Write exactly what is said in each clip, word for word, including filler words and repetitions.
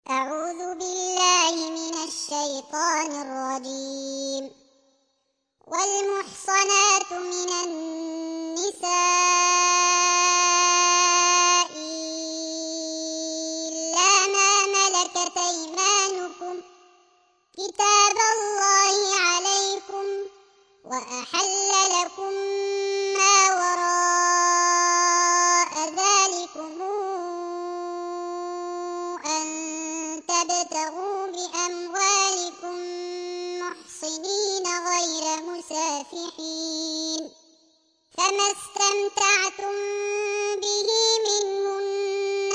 أعوذ بالله من الشيطان الرجيم. والمحصنات من النساء إلا ما ملكت أيمانكم كتاب الله عليكم وأحل لكم ما وراء ذلكم أن تبتغوا بأموالكم محصنين غير مسافحين فما استمتعتم به منهن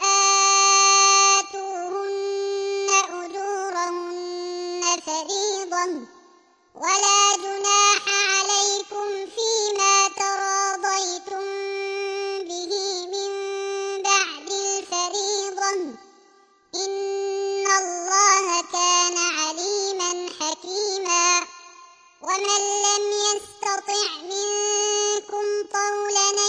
فآتوهن أجورهن فريضة ولا جناح عليكم فيما تراضيتم به من بعد الفريضة إن الله كان عليما حكيما. ومن لم يستطع منكم طولا أن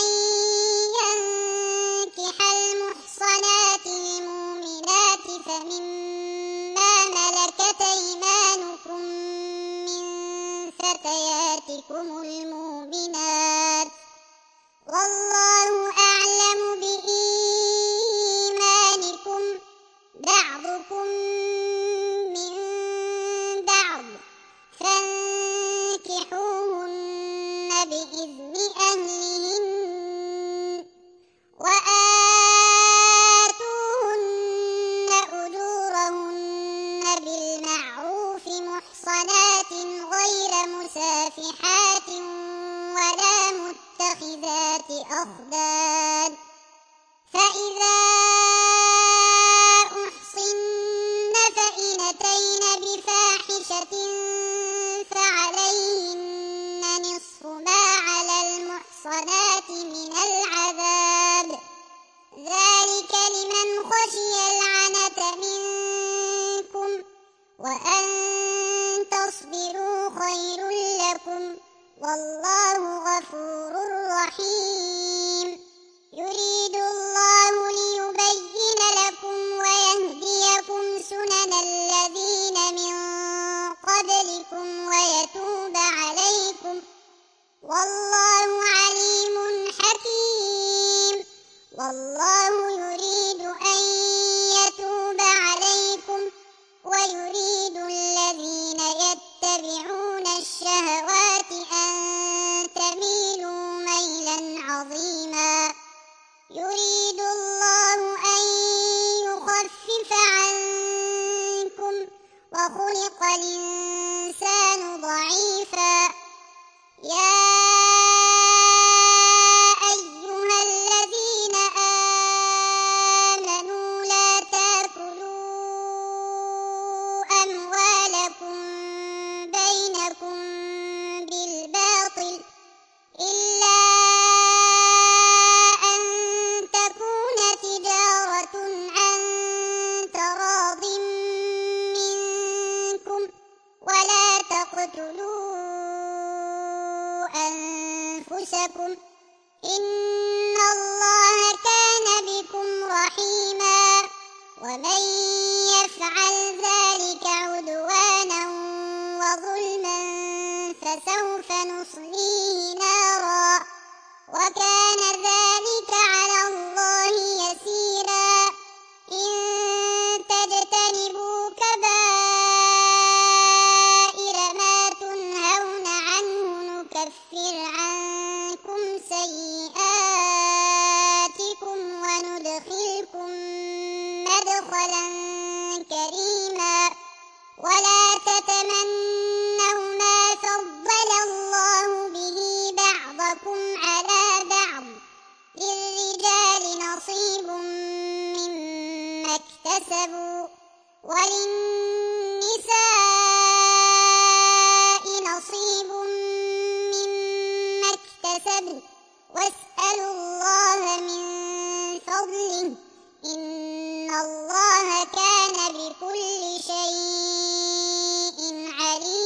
ينكح المحصنات المؤمنات فمما ملكت أيمانكم من فتياتكم المؤمنات والله أعلم بإيمانكم بعضكم من بعض فانكحوهن بإذن أهلهن وآتوهن أجورهن بالمعروف محصنات غير مسافحات ولا متخذات أخدان فإذا أحصن فإن أتين بفاحشة فعليهن نصف ما على المحصنات من العذاب ذلك لمن خشي العنة منكم وأن تصبروا خير لكم والله غفور رحيم. يريد الله ليبين لكم ويهديكم سنن الذين من قبلكم ويتوب عليكم والله عليم حكيم. والله يريد أن يتوب عليكم ويريد الذين يتبعون الشهوات أن تميلوا ميلا عظيما. يريد الله أن يخفف عنكم وخلق الإنسان ضعيفا. يا أيها الذين آمنوا لا تأكلوا أموالكم بينكم بالباطل إلا أن تكون تجارة عن تراض منكم ولا تقتلوا أنفسكم إن الله كان بكم رحيما. ومن يفعل ذلك عدوانا وظلما فسوف نصليه نارا وكان ذلك على الله يسيرا. إن تجتنبوا كبائر ما تنهون عنه نكفر عنكم سيئاتكم وندخلكم مدخلا كريما. ولا تتمنوا ما فضل الله به بعضكم على بعض للرجال نصيب مما اكتسبوا وللنساء نصيب مما اكتسبن واسألوا الله من فضله إن الله كان بكل شيء عليما.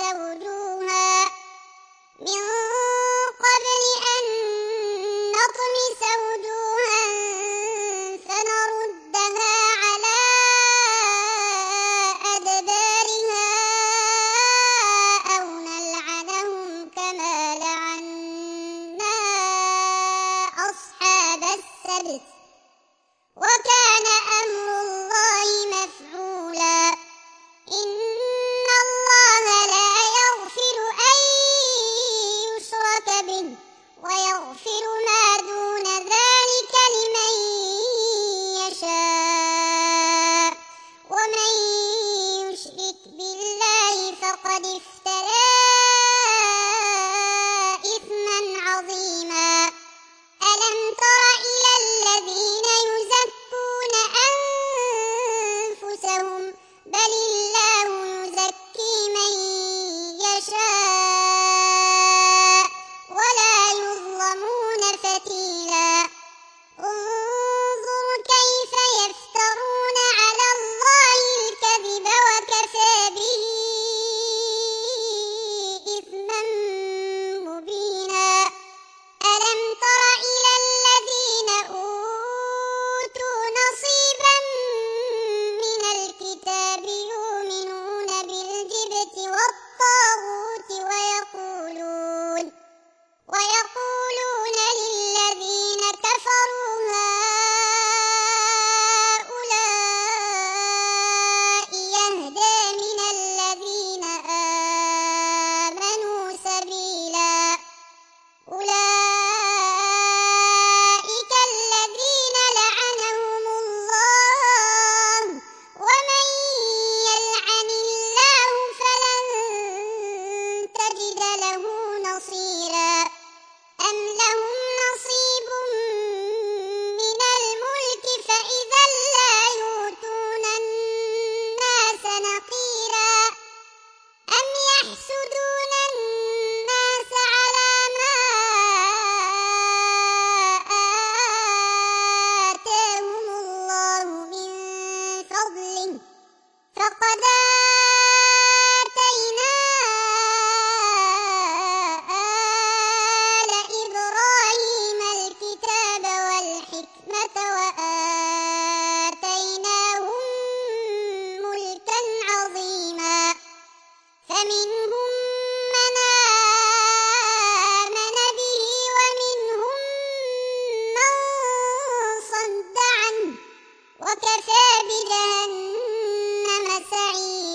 وجوها من قبل أن نطمس وجوها فنردها على أدبارها أو نلعنهم كما لعنا أصحاب السبت وكان أمر الله مفعولا إن الله لا يغفر أن يشرك به ويغفر ما دون ذلك لمن يشاء ومن يشرك بالله فقد افترى إثما عظيما ألم تر إلى الذين يزكون أنفسهم بل الله يزكي من يشاء ولا يظلمون فتيلا انظر كيف يفترون على الله الكذب وكفى به إثما مبينا ألم تر إلى الذين أوتوا نصيبا من الكتاب يؤمنون بالجبت والطاغوت ويقولون ويقولون للذين كفروا هؤلاء يهدى من الذين آمنوا سبيلا أولئك الذين لعنهم الله ومن يلعن الله فلن تجد له نصيرا أم لهم نصيب من الملك فإذا لا يؤتون الناس نقيرا أم يحسدون الناس على ما آتاهم الله من فضله فقد آتينا آل إبراهيم الكتاب والحكمة وآتيناهم ملكا عظيما فمنهم من آمن به ومنهم من صد عنه وكفى بجهنم سعيرا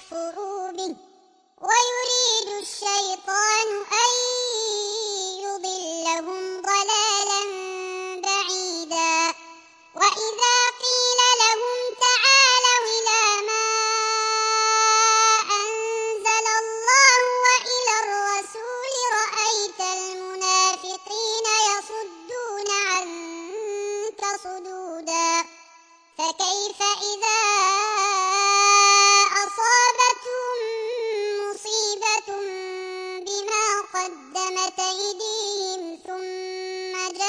ليكفروا به ويريد الشيطان أن يضلهم ضلالا بعيدا وإذا قيل لهم تعالوا إلى ما أنزل الله وإلى الرسول رأيت المنافقين يصدون عنك صدودا فكيف إذا أصابتهم مصيبة بما قدمت أيديهم ثم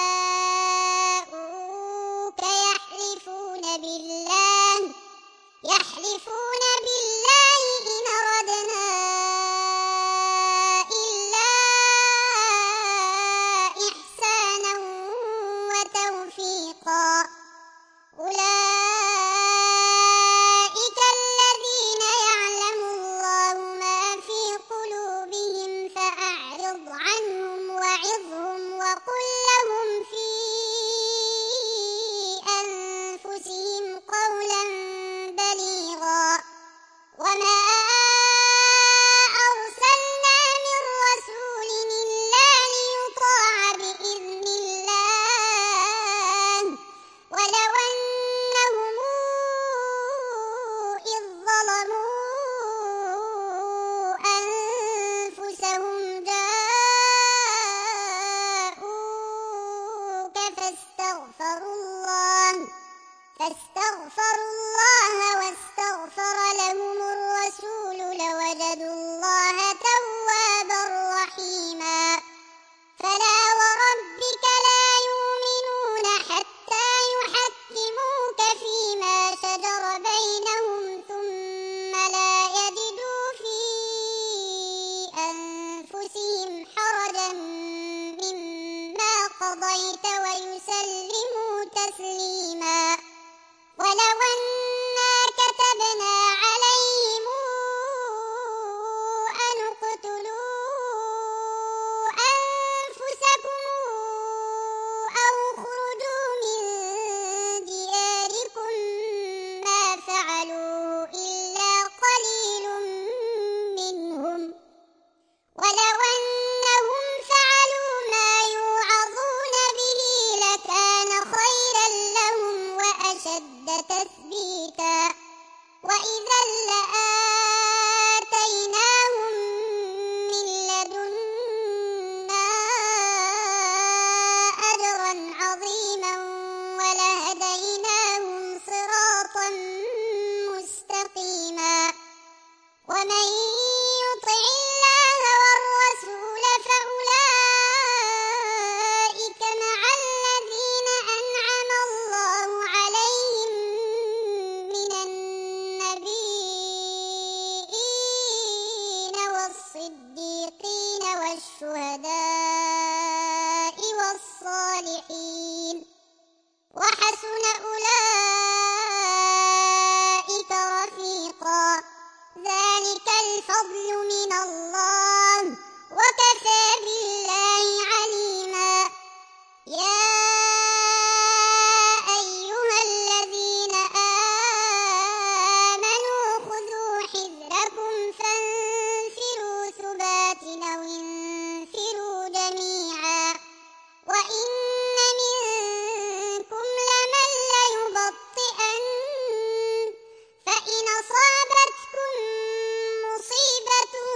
جاءوك يحلفون بالله يحلفون بالله إن أردنا إلا إحسانا وتوفيقا أولئك الذين يعلم الله ما في قلوبهم فأعرض عنهم وعظهم وقل لهم في أنفسهم قولا بليغا وما أرسلنا من رسول إلا ليطاع بإذن الله ولو أنهم إذ ظلموا أنفسهم جاءوك فاستغفروا الله فاستغفروا الله واستغفر لهم الرسول لوجدوا الله توابا رحيما فلا وربك لا يؤمنون حتى يحكموك فيما شجر بينهم ثم لا يجدوا في أنفسهم حرجا مما قضيت ويسلموا تسليما ولو أنا كتبنا عليهم أن اقتلوا أنفسكم أو اخرجوا من دياركم ما فعلوه إلا قليل منهم ولو أنهم فعلوا ما يوعظون به لكان خيرا لهم وأشد تثبيتا وإذا لآتيناهم من لدنا أجرا عظيما ولهديناهم صراطا مستقيما ومن يطع الله والرسول فأولئك مع الذين أنعم الله عليهم من النبيين والصديقين والشهداء والصالحين وحسن أولئك رفيقا ذلك الفضل من الله وكفى بالله عليما يا أيها الذين آمنوا خذوا حذركم فانفروا ثبات أو انفروا جميعا وإن منكم لمن ليبطئن فإن أصابتكم مصيبة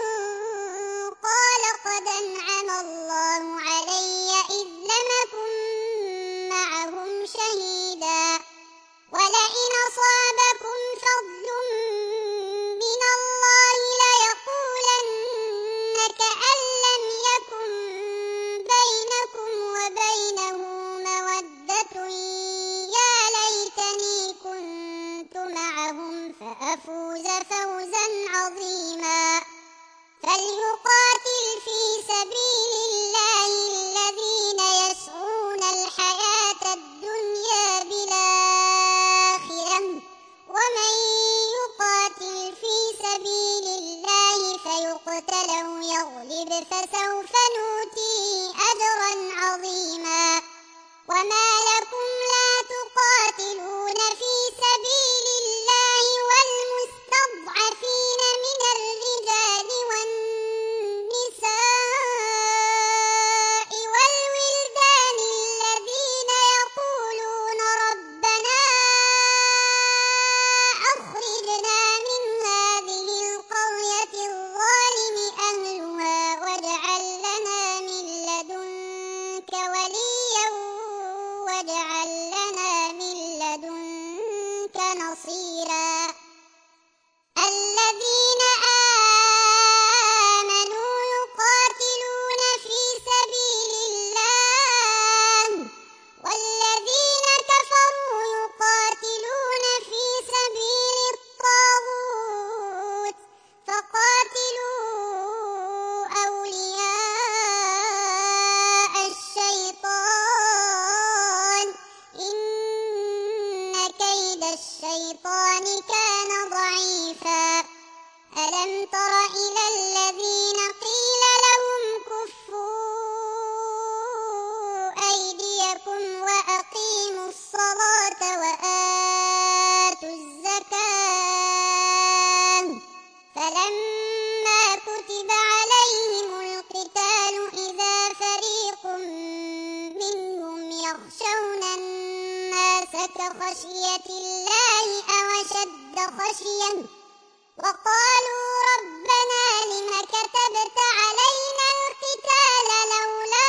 خشية الله أو أشد خشية وقالوا ربنا لم كتبت علينا القتال لولا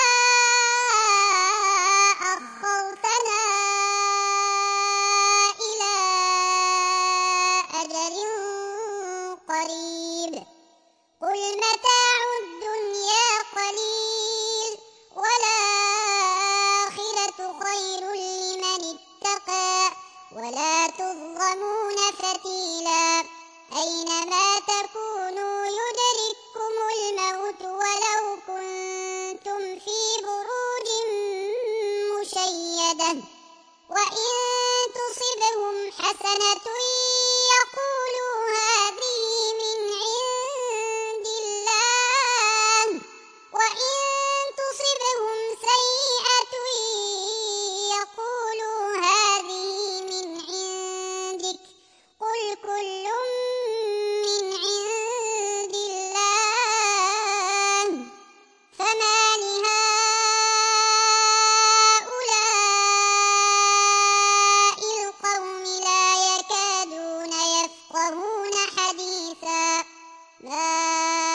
أخرتنا إلى أجل قريب قل متاع الدنيا قليل والآخرة خير لمن اتقى ولا تظلمون فتيلا أينما تكونوا يدرككم الموت ولو كنتم في بروج مشيدة وإن تصبهم حسنة يقولوا هذه من عند الله وإن تصبهم سيئة يقولوا هذه من عندك قل كل من عند الله فما لهؤلاء القوم لا يكادون يفقهون حديثا ما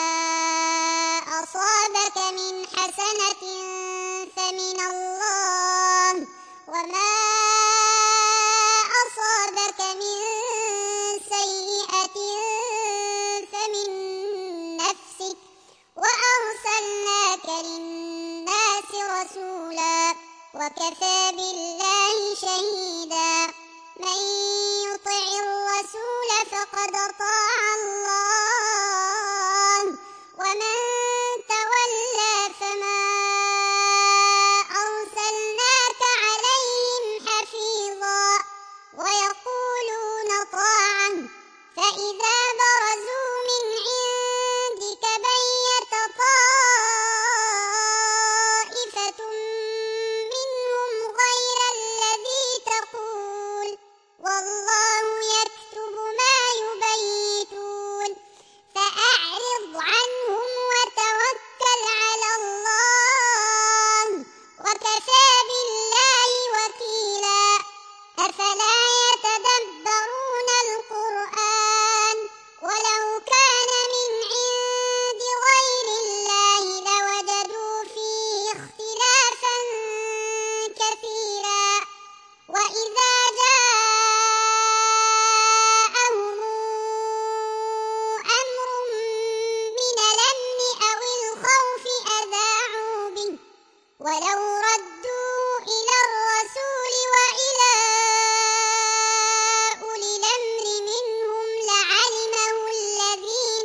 أصابك من حسنة فمن الله وما أصابك من سيئة فمن نفسك وأرسلناك للناس رسولا وكفى بالله شهيدا من يطع الرسول فقد أطاع الله ومن تولى فما أرسلناك عليهم حفيظا ويقولون طاعة فإذا برزوا من عندك بيت طائفة منهم غير الذي تقول والله يكتب ما يبيتون فأعرض عنهم وتوكل على الله وكفى بالله وكيلا أفلا يتدبرون القرآن ولو كان من عند غير الله لوجدوا فيه اختلافا كثيرا وإذا جاءهم أمر من الأمن أو الخوف أذاعوا به ولو ردوه إلى الرسول وإلى أولي الأمر منهم لعلمه الذين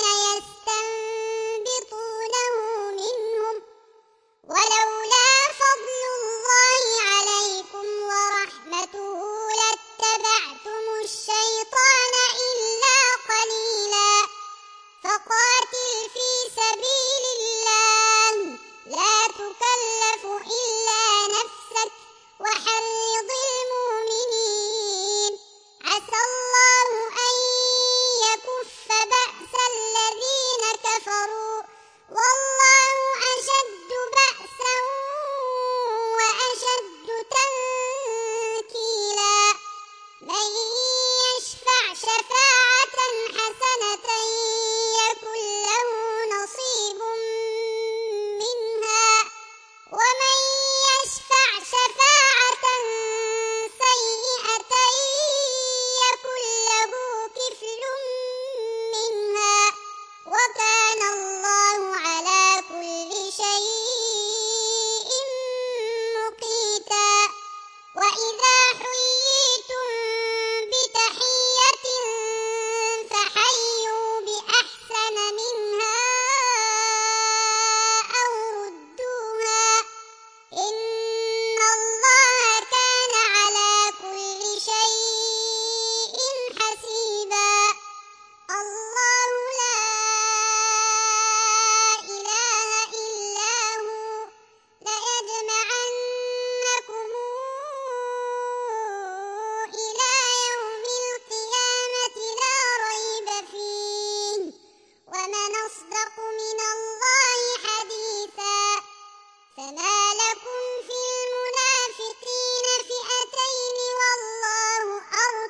يستنبطونه منهم ولولا فضل الله عليكم ورحمته لاتبعتم الشيطان إلا قليلا فقاتل في سبيل الله لا تكلف إلا نفسك وحرض المؤمنين عسى الله أن يكف بأس الذين كفروا والله أشد بأسا وأشد تنكيلا من يشفع شفاعة حسنة يكن له نصيب منها ومن يشفع شفاعة سيئة يكن له كفل منها وكان الله على كل شيء مقيتا وإذا حييتم بتحية فحيوا بأحسن منها أو ردوها إن الله كان على كل شيء حسيبا الله لا إله إلا هو ليجمعنكم إلى يوم القيامة لا ريب فيه ومن أصدق من الله حديثا فما لكم في المنافقين فئتين والله أرسل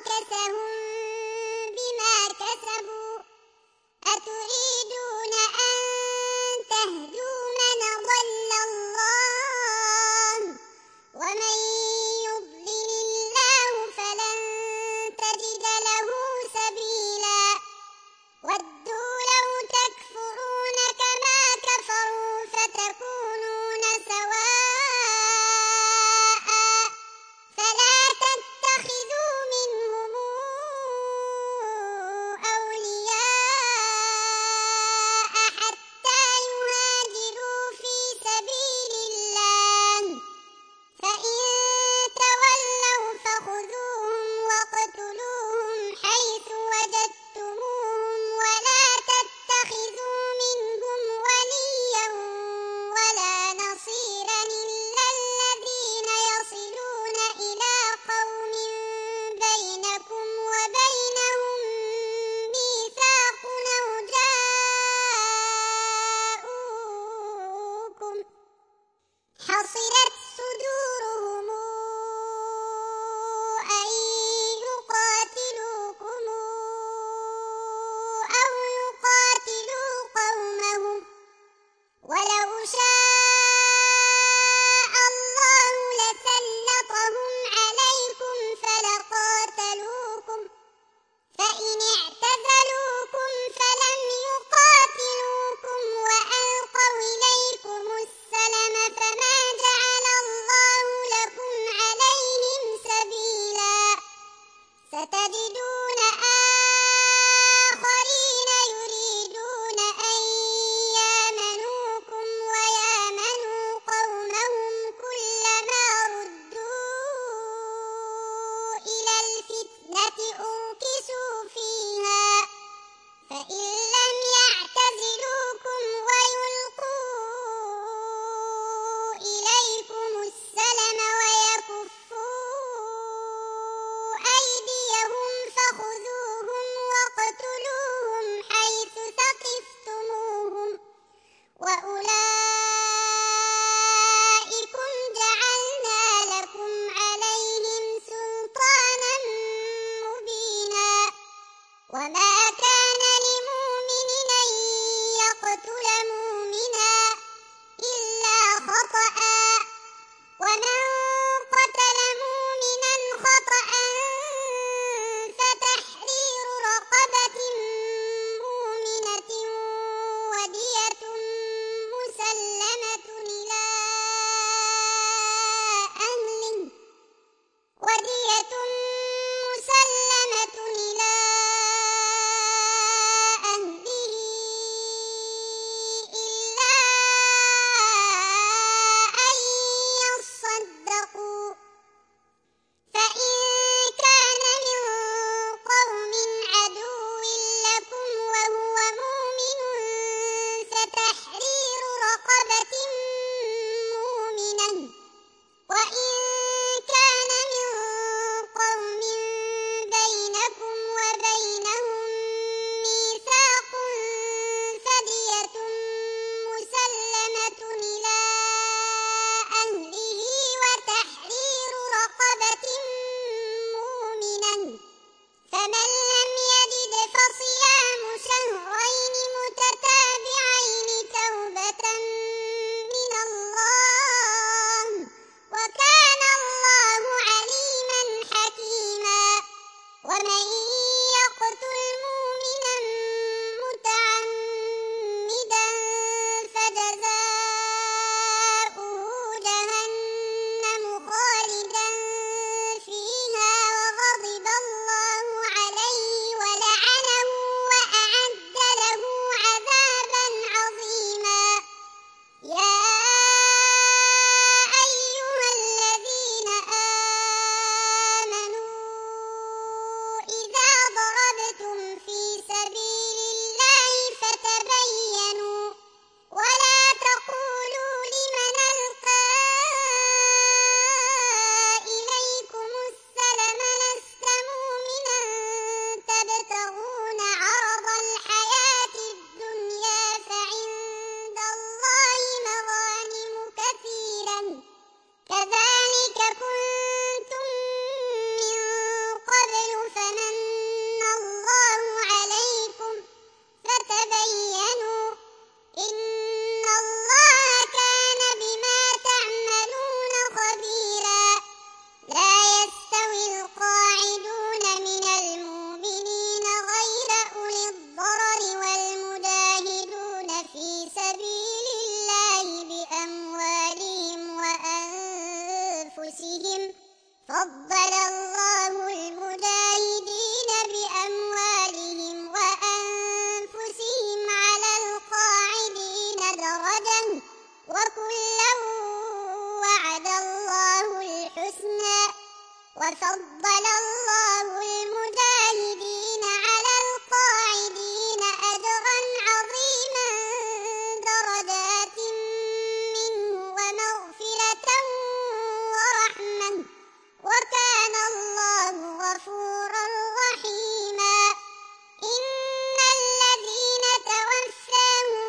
وفضل الله المجاهدين على القاعدين أجرا عظيما درجات منه ومغفرة ورحمة وكان الله غفورا رحيما إن الذين توفاهم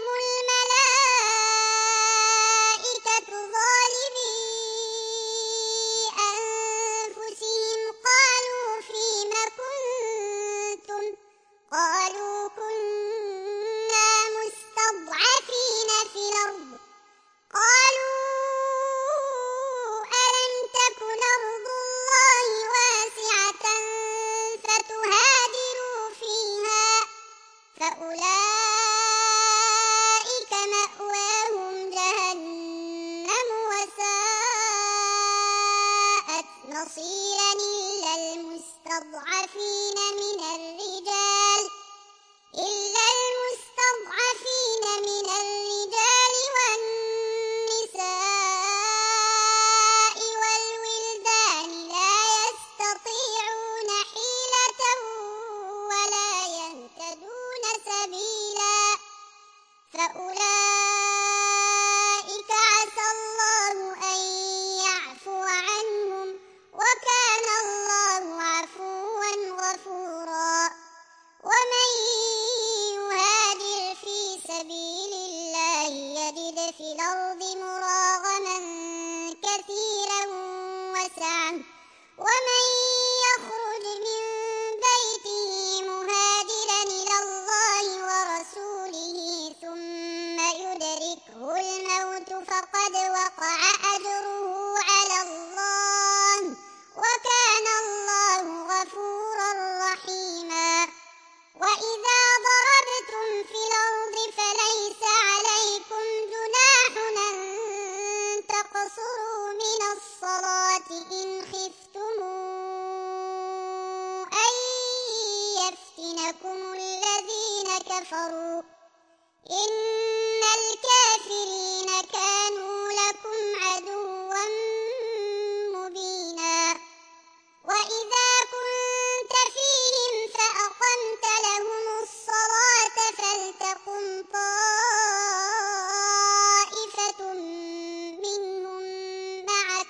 الملائكة ظالمي أنفسهم قالوا فيم كنتم قالوا كنا مستضعفين في الأرض قالوا ألم تكن أرض الله واسعة فتهاجروا فيها فأولئك مأواهم جهنم وساءت مصيرا إلا المستضعفين من الرجال إلا المستضعفين من الرجال والنساء والولدان لا يستطيعون حيلة ولا يهتدون سبيلا فأولئك عسى الله أن يعفو عنهم وكان الله عفوا غفورا ومن يهاجر في سبيل الله يجد في الأرض مراغما كثيرا وسعا ومن يخرج من بيته مهاجرا إلى الله ورسوله ثم يدركه الموت فقد وقع أجره على الله وكان الله غفورا رحيما وإذا ضربتم في الأرض فليس عليكم جناح أن تقصروا من الصلاة إن خفتم أن يفتنكم الذين كفروا إن الكافرين كانوا لكم عدوا مبينا وإذا كنت فيهم فأقمت لهم الصلاة فلتقم طائفة منهم معك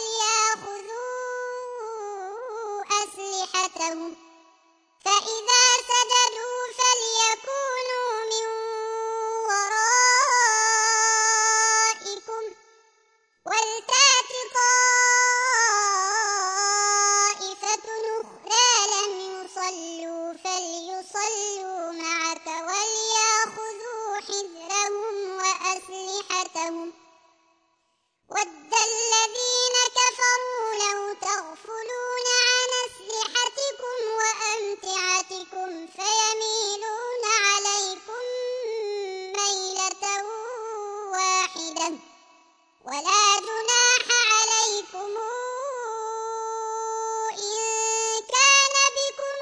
وليأخذوا أسلحتهم فإذا سجدوا فليكونوا من ورائكم ولتأت طائفة أخرى لم يصلوا فليصلوا معك وليأخذوا حذرهم وأسلحتهم ود الذين كفروا لو تغفلون عن أسلحتكم وأمتعتكم فيميلون عليكم ميلة واحدة ولا جناح عليكم إن كان بكم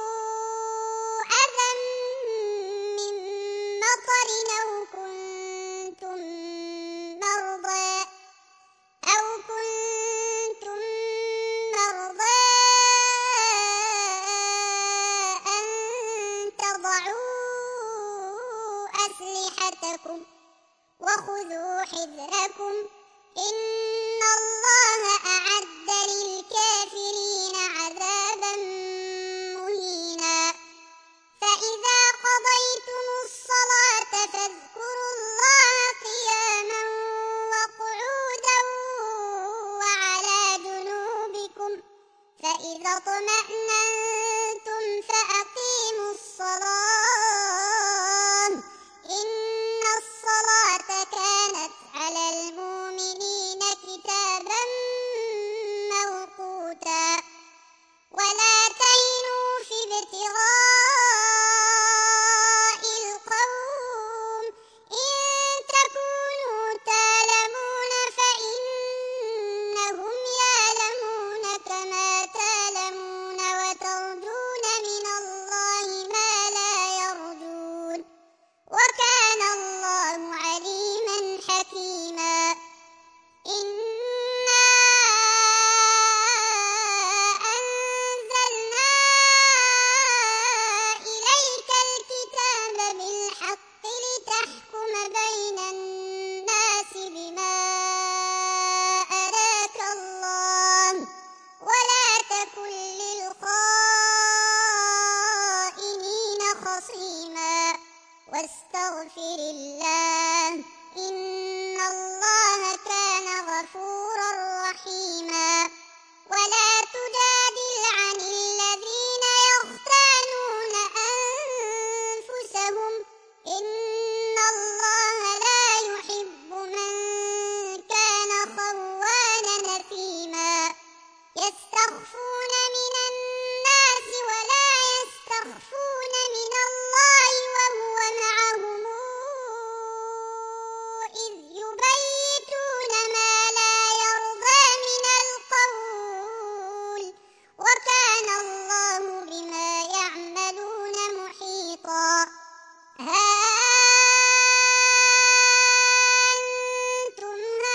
أذى من مطر أو كنتم مرضى أو كنتم مرضى أن تضعوا أسلحتكم وخذوا حذركم إن الله أعد للكافرين عذابا مهينا فإذا قضيتم الصلاة فاذكروا الله قياما وقعودا وعلى جنوبكم فإذا اطمأننتم فأقيموا الصلاة إن الصلاة كانت على المؤمنين كتابا موقوتا ولا رحيما واستغفر الله إن الله كان غفورا رحيما ولا تجادل عن الذين يختانون أنفسهم إن الله لا يحب من كان خوانا نثيما يستخفون من الناس ولا يستخفون من الله وهو معهم إذ يبيتون ما لا يرضى من القول وكان الله بما يعملون محيطا ها أنتم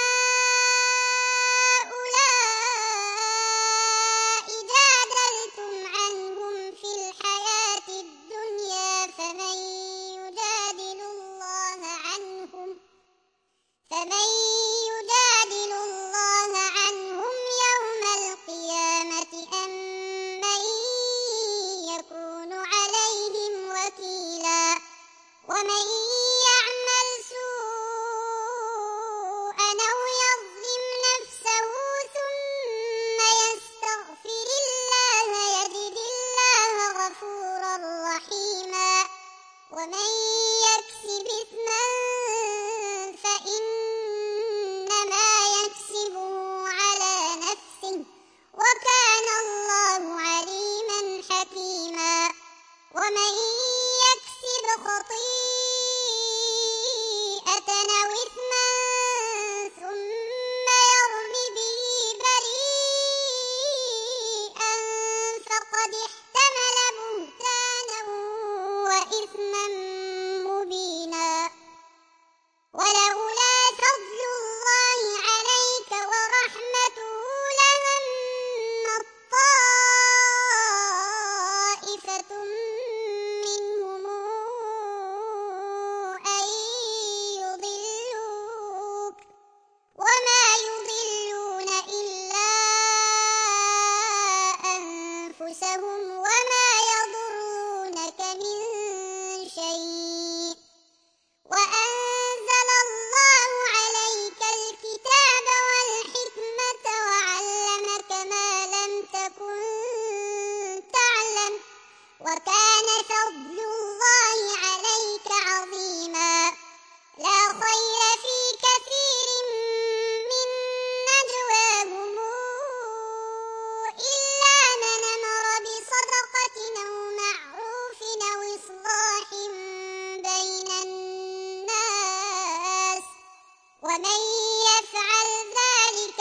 هؤلاء جادلتم عنهم في الحياة الدنيا فمن يجادل الله عنهم فمن يجادل الله عنهم يوم القيامة أم من يكون عليهم وكيلا ومن يعمل سوءا أو يظلم نفسه ثم يستغفر الله يجد الله غفورا رحيما ومن يكسب إثما فإنما يكسبه على نفسه وكان الله عليما حكيما ومن يكسب خطيئة أو إثما ثم يرم به بريئا فقد احتمل بهتانا وإثما مبينا ولولا فضل الله عليك ورحمته لهمت طائفة منهم أن يضلوك وما يضلون إلا أنفسهم وما يضرونك من شيء وأنزل الله عليك الكتاب والحكمة وعلمك ما لم تكن تعلم وكان فضل الله عليك عظيما لا خير في كثير من نجواهم إلا من أمر بصدقة أو معروف أو إصلاح بين الناس ومن يفعل ذلك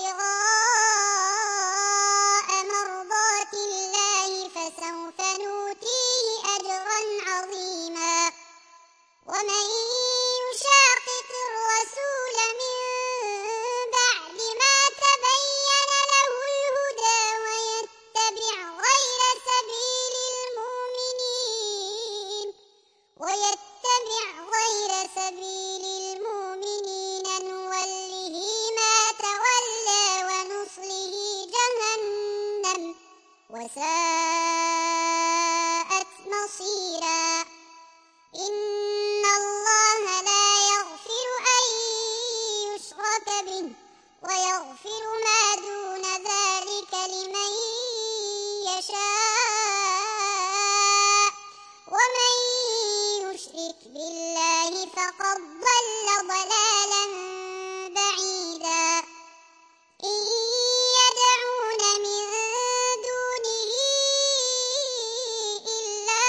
ابتغاء مرضات الله فسوف نؤتيه أجرا عظيما ومن يشاقق الرسول من بعد ما تبين له الهدى ويتبع غير سبيل المؤمنين ويتبع غير سبيل المؤمنين نوله ما تولى ونصله جهنم وساءت مصيرا إن الله لا يغفر أن يشرك به ويغفر ما دون ذلك لمن يشاء ومن يشرك بالله فقد ضل ضلالا بعيدا إن يدعون من دونه إلا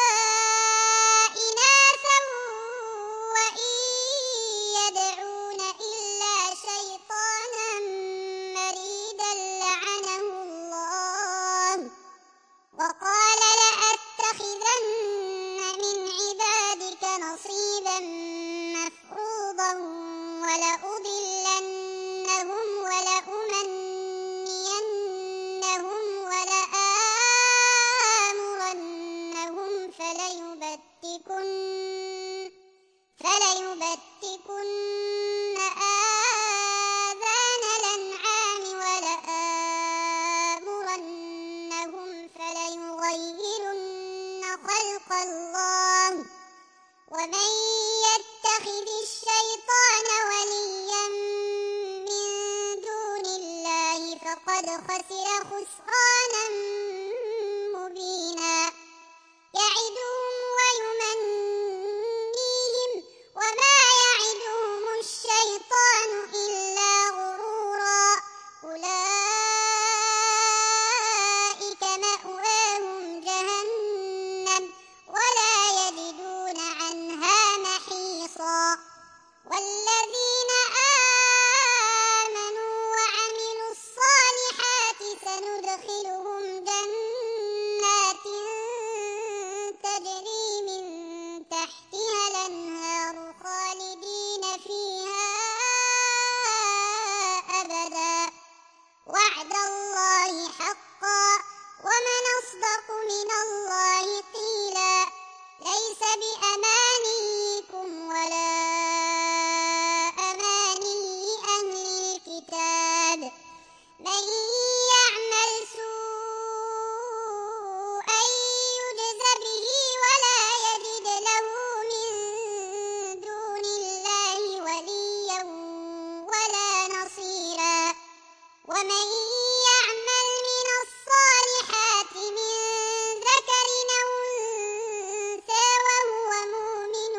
إناثا وإن يدعون إلا شيطانا مريدا لعنه الله وقال لأتخذن من عبادك نصيبا مفروضا ولأضلنهم ولأمنينهم ولآمرنهم فليبتكن فليبتكن آذان الأنعام ولآمرنهم فليغيرن خلق الله وخسر خسرانا مبينا يعدهم ويمنيهم وما يعدهم الشيطان إلا غرورا أولئك مأواهم جهنم ولا يجدون عنها محيصا والذين آمنوا وعملوا الصالحات سندخلهم جنات تجري من تحتها الأنهار خالدين فيها أبدا وعد الله حقا ومن أصدق من الله قيلا ليس بأمانيكم ولا أماني أهل الكتاب من يعمل سوءا يجز به ولا يجد له من دون الله وليا ولا نصيرا ومن يعمل من الصالحات من ذكر أو أنثى وهو مؤمن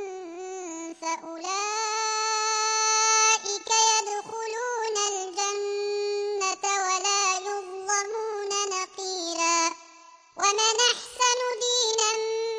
فأولئك يدخلون الجنة ولا يظلمون نقيرا ومن أحسن دينا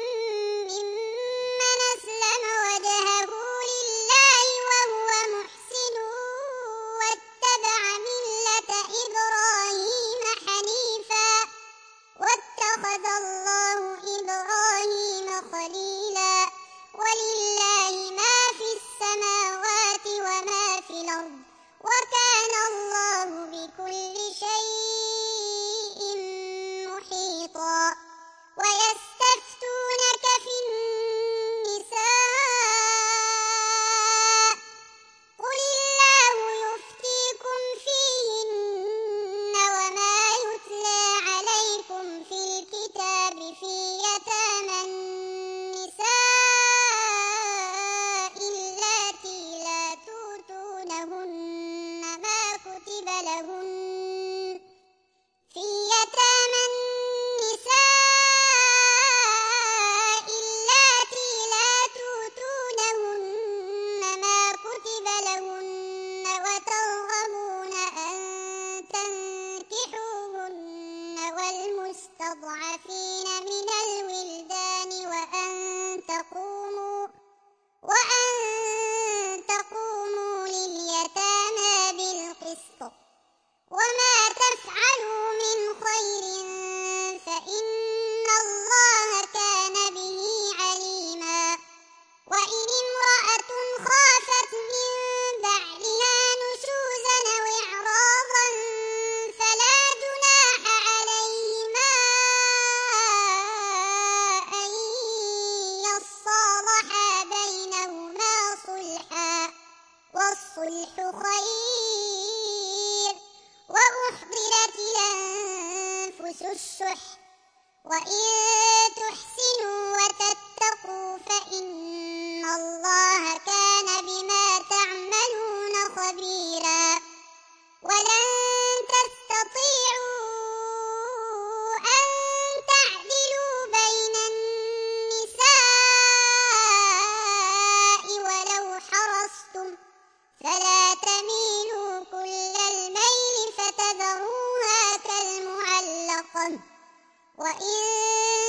ممن أسلم وجهه لله وهو محسن واتبع ملة إبراهيم حنيفا واتخذ الله إبراهيم خليلا ولله ما في السماوات وما في الأرض وكان الله بكل شيء محيطا ويستفتونك في النساء قل الله يفتيكم فيهن وما يتلى عليكم في الكتاب في يتامى النساء اللاتي لا تؤتونهن ما كتب لهن في يتامى النساء اللاتي لا تؤتونهن ما كتب لهن وترغبون أن تنكحوهن والمستضعفين من الولدان وأن تقوموا وأن تقوموا لليتامى بالقسط وما تفعلوا من خير فإن الله كان به عليما وإن امرأة خافت من بعلها نشوزا أو إعراضا فلا جناح عليهما أن يصالحا بينهما صلحا والصلح خير وأحضرت الأنفس الشح وإن تحسنوا وتتقوا فإن الله كان بما تعملون خبيرا ولن تستطيعوا أن تعدلوا بين النساء ولو حرصتم فلا تميلوا كل الميل فتذروها كالمعلقة وإن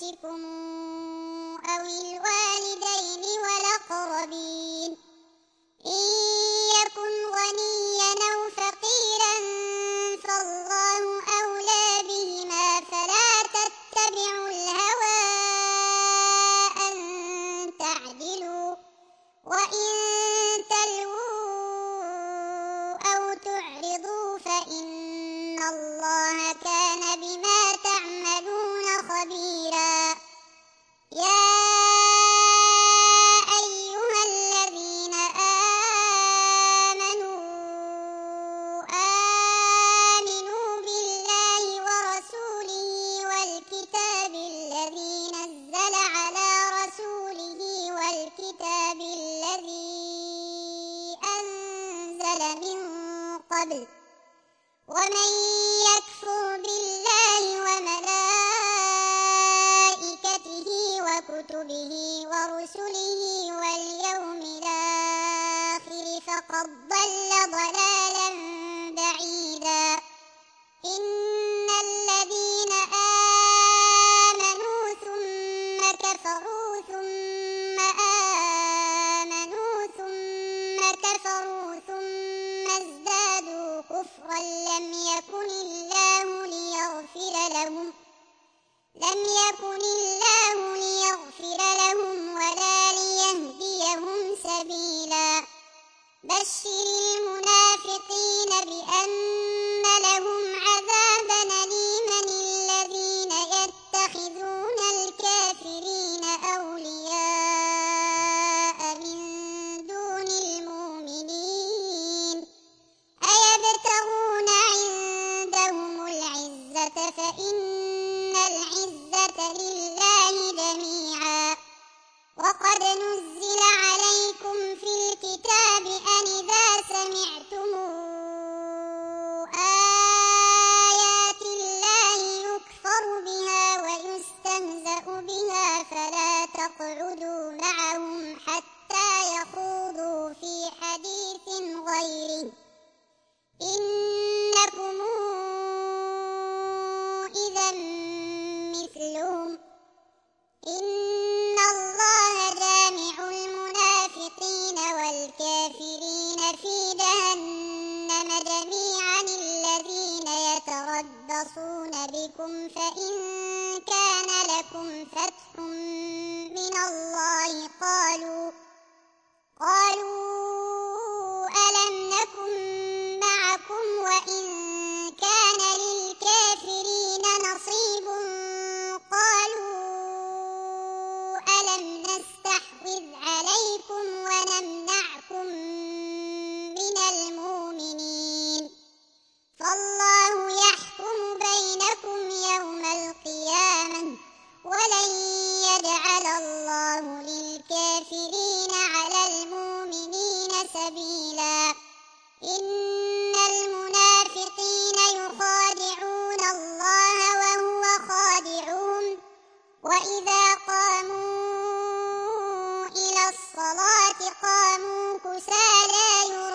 أنفسكم أو الوالدين والأقربين إن يكن غنيا أو فقيرا فالله أولى بهما فلا تتبعوا الهوى أن تعدلوا وإن تلووا أو تعرضوا فإن الله كان بما تعملون خبيرا يا أيها الذين آمنوا آمنوا بالله ورسوله والكتاب الذي نزل على رسوله والكتاب الذي أنزل من قبل ومن يكفر بالله وملائكته وكتبه ورسله واليوم الآخر فقد ضل ضلالا بعيدا إن الذين آمنوا ثم كفروا ثم آمنوا ثم كفروا ثم ازدادوا كفرا لم يكن الله ليغفر لهم لم يكن الله ليغفر لهم ولا ليهديهم سبيلا بشر المنافقين بأن لهم عذابا أليما الذين يتخذون الكافرين أولياء من دون المؤمنين أيبتغون عندهم العزة فإن العزة لله جميعا وقد نزل عليكم في الكتاب أن إذا سمعتم آيات الله يكفر بها ويستهزأ بها فلا تقعدوا معهم حتى يخوضوا في حديث غيره إنكم إذا مثلهم إن الله جامع المنافقين والكافرين في جهنم جميعا الذين يتربصون بكم فإن كان لكم فتح من الله قالوا قالوا ألم نكن معكم وإن كان للكافرين نصيب قالوا ألم نستحوذ عليكم ونمنعكم من المؤمنين فالله يحكم بينكم يوم القيامة ولن يجعل الله للكافرين على المؤمنين سبيلا إن المنافقين يخادعون الله وهو خادعهم وإذا قاموا إلى الصلاة قاموا كسالى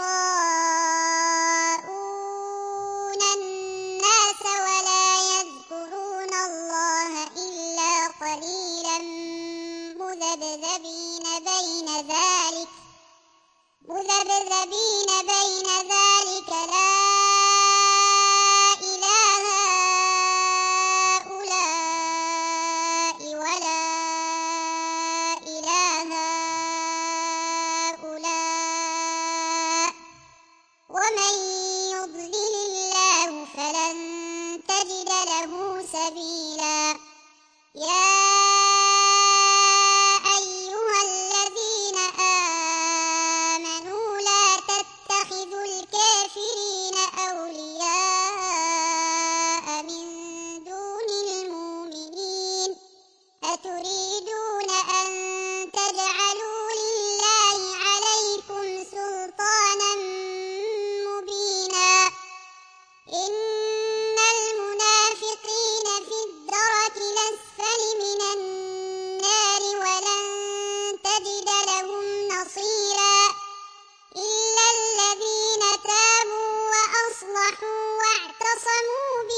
يراءون الناس ولا يذكرون الله إلا قليلا مذبذبين بين ذلك مذبذبين بين ذلك لا إله هؤلاء ولا إله هؤلاء ومن يضلل الله فلن تجد له سبيلا يا أيها الذين آمنوا لا تتخذوا الكافرين أولياء من دون المؤمنين أتريدون أن تجعلوا لله عليكم سلطانا مبينا إن المنافقين في الدرك الأسفل من النار ولن تجد لهم نصيرا إلا الذين تابوا وأصلحوا واعتصموا